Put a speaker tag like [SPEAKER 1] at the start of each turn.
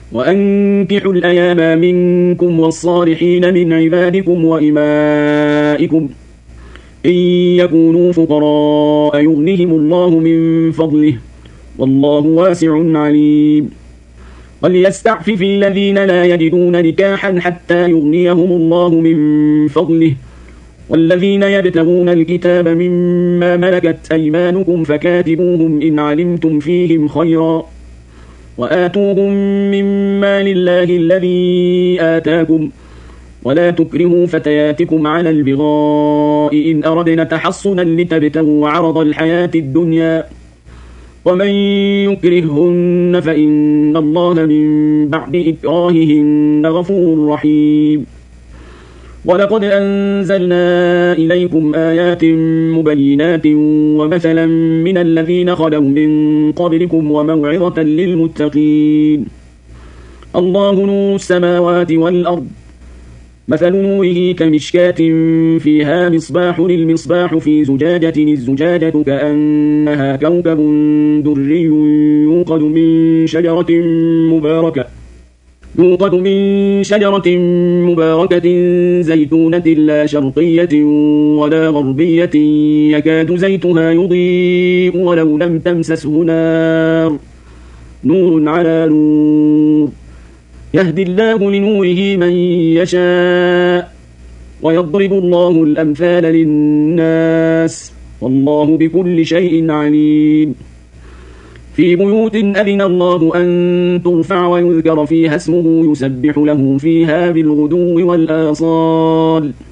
[SPEAKER 1] وأنكحوا الأيام منكم والصالحين من عبادكم وإمائكم إن يكونوا فقراء يغنهم الله من فضله والله واسع عليم. وليستعفف الذين لا يجدون نكاحا حتى يغنيهم الله من فضله والذين يبتغون الكتاب مما ملكت أيمانكم فكاتبوهم إن علمتم فيهم خيرا وآتوهم مما لله الذي آتاكم ولا تكرهوا فتياتكم على البغاء إن أردنا تحصنا لتبتغوا عرض الحياة الدنيا ومن يكرههن فإن الله من بعد إكراههن غفور رحيم. ولقد أنزلنا إليكم آيات مبينات ومثلا من الذين خلوا من قبلكم وموعظة للمتقين. الله نور السماوات والأرض مثل نوره كمشكاة فيها مصباح المصباح في زجاجة الزجاجة كأنها كوكب دري يوقد من شجرة مباركة زيتونة لا شرقية ولا غربية يكاد زيتها يضيء ولو لم تمسسه نار نور على نور يهدي الله لنوره من يشاء ويضرب الله الأمثال للناس والله بكل شيء عليم. في بيوت أذن الله أن ترفع ويذكر فيها اسمه يسبح له فيها بالغدو والآصال